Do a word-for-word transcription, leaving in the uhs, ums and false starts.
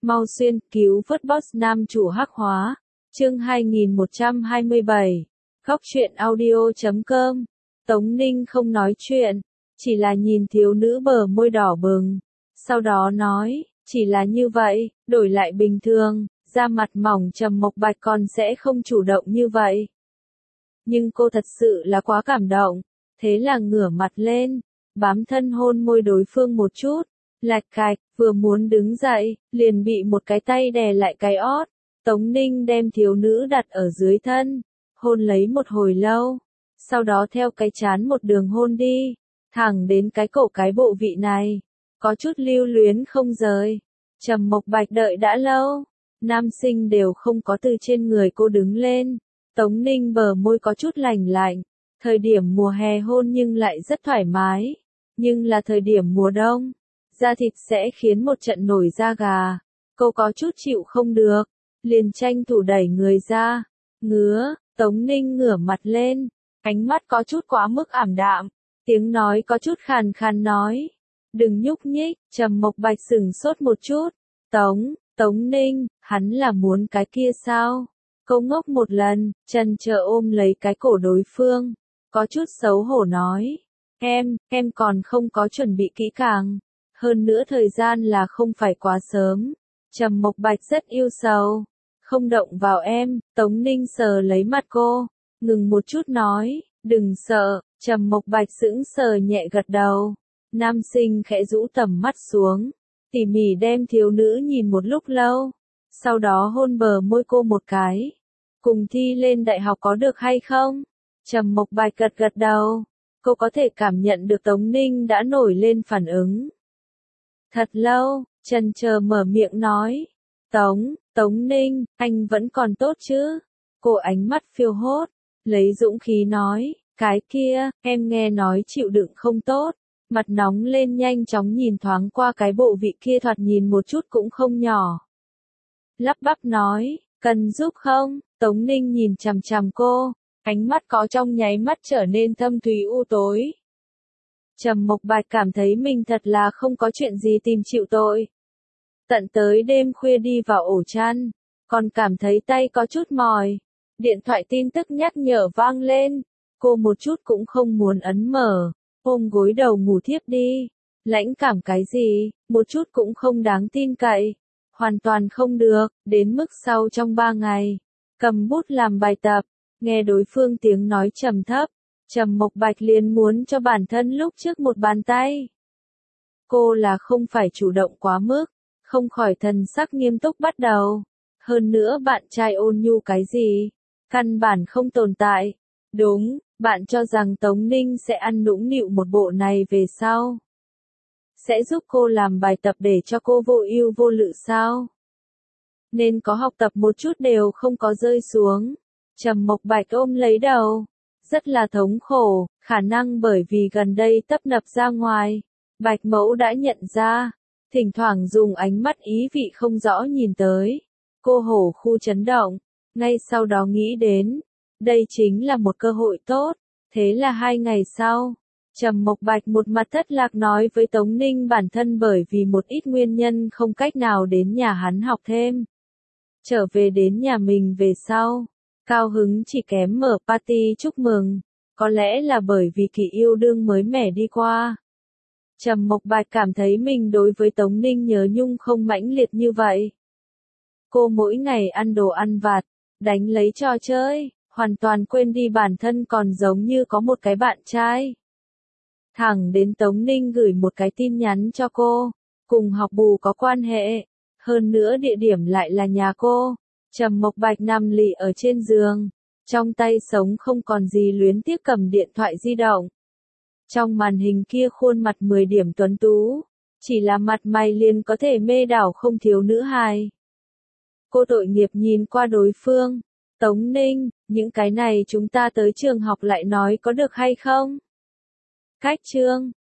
Mau xuyên cứu vớt boss nam chủ hắc hóa. Chương hai nghìn một trăm hai mươi bảy. Góc truyện audio chấm com. Tống Ninh không nói chuyện, chỉ là nhìn thiếu nữ bờ môi đỏ bừng. Sau đó nói, chỉ là như vậy, đổi lại bình thường, da mặt mỏng Trầm Mộc Bạch còn sẽ không chủ động như vậy. Nhưng cô thật sự là quá cảm động, thế là ngửa mặt lên, bám thân hôn môi đối phương một chút, lạch cạch, vừa muốn đứng dậy, liền bị một cái tay đè lại cái ót. Tống Ninh đem thiếu nữ đặt ở dưới thân, hôn lấy một hồi lâu, sau đó theo cái trán một đường hôn đi, thẳng đến cái cổ cái bộ vị này, có chút lưu luyến không rời. Trầm Mộc Bạch đợi đã lâu, nam sinh đều không có từ trên người cô đứng lên. Tống Ninh bờ môi có chút lành lạnh, thời điểm mùa hè hôn nhưng lại rất thoải mái, nhưng là thời điểm mùa đông, da thịt sẽ khiến một trận nổi da gà. Cô có chút chịu không được, liền tranh thủ đẩy người ra, ngứa. Tống Ninh ngửa mặt lên, ánh mắt có chút quá mức ảm đạm, tiếng nói có chút khàn khàn nói, đừng nhúc nhích. Trầm Mộc Bạch sửng sốt một chút, Tống, Tống Ninh, hắn là muốn cái kia sao? Cô ngốc một lần, chần chờ ôm lấy cái cổ đối phương, có chút xấu hổ nói, em, em còn không có chuẩn bị kỹ càng, hơn nữa thời gian là không phải quá sớm. Trầm Mộc Bạch rất yêu sầu, không động vào em. Tống Ninh sờ lấy mặt cô, ngừng một chút nói, đừng sợ. Trầm Mộc Bạch sững sờ nhẹ gật đầu, nam sinh khẽ rũ tầm mắt xuống, tỉ mỉ đem thiếu nữ nhìn một lúc lâu, sau đó hôn bờ môi cô một cái. Cùng thi lên đại học có được hay không? Trầm Mộc Bạch gật gật đầu, cô có thể cảm nhận được Tống Ninh đã nổi lên phản ứng. Thật lâu, chần chờ mở miệng nói, Tống, Tống Ninh, anh vẫn còn tốt chứ? Cô ánh mắt phiêu hốt, lấy dũng khí nói, cái kia, em nghe nói chịu đựng không tốt. Mặt nóng lên nhanh chóng nhìn thoáng qua cái bộ vị kia thoạt nhìn một chút cũng không nhỏ. Lắp bắp nói, cần giúp không? Tống Ninh nhìn chằm chằm cô, ánh mắt có trong nháy mắt trở nên thâm thúy u tối. Trầm Mộc Bạch cảm thấy mình thật là không có chuyện gì tìm chịu tội. Tận tới đêm khuya đi vào ổ chăn, còn cảm thấy tay có chút mỏi. Điện thoại tin tức nhắc nhở vang lên, cô một chút cũng không muốn ấn mở, ôm gối đầu ngủ thiếp đi. Lãnh cảm cái gì, một chút cũng không đáng tin cậy, hoàn toàn không được. Đến mức sau trong ba ngày, cầm bút làm bài tập, nghe đối phương tiếng nói trầm thấp, Trầm Mộc Bạch liền muốn cho bản thân lúc trước một bàn tay. Cô là không phải chủ động quá mức, không khỏi thần sắc nghiêm túc bắt đầu. Hơn nữa bạn trai ôn nhu cái gì, căn bản không tồn tại. Đúng, bạn cho rằng Tống Ninh sẽ ăn nũng nịu một bộ này về sau, sẽ giúp cô làm bài tập để cho cô vô ưu vô lự sao? Nên có học tập một chút đều không có rơi xuống. Trầm Mộc Bạch ôm lấy đầu, rất là thống khổ, khả năng bởi vì gần đây tấp nập ra ngoài, Bạch Mẫu đã nhận ra, thỉnh thoảng dùng ánh mắt ý vị không rõ nhìn tới. Cô hổ khu chấn động, ngay sau đó nghĩ đến, đây chính là một cơ hội tốt. Thế là hai ngày sau, Trầm Mộc Bạch một mặt thất lạc nói với Tống Ninh bản thân bởi vì một ít nguyên nhân không cách nào đến nhà hắn học thêm. Trở về đến nhà mình về sau, cao hứng chỉ kém mở party chúc mừng, có lẽ là bởi vì kỳ yêu đương mới mẻ đi qua. Trầm Mộc Bạch cảm thấy mình đối với Tống Ninh nhớ nhung không mãnh liệt như vậy. Cô mỗi ngày ăn đồ ăn vặt, đánh lấy trò chơi, hoàn toàn quên đi bản thân còn giống như có một cái bạn trai. Thẳng đến Tống Ninh gửi một cái tin nhắn cho cô, cùng học bù có quan hệ, hơn nữa địa điểm lại là nhà cô. Trầm Mộc Bạch nằm lì ở trên giường, trong tay sống không còn gì luyến tiếc cầm điện thoại di động. Trong màn hình kia khuôn mặt mười điểm tuấn tú, chỉ là mặt mày liền có thể mê đảo không thiếu nữ hài. Cô tội nghiệp nhìn qua đối phương, Tống Ninh, những cái này chúng ta tới trường học lại nói có được hay không? Cách chương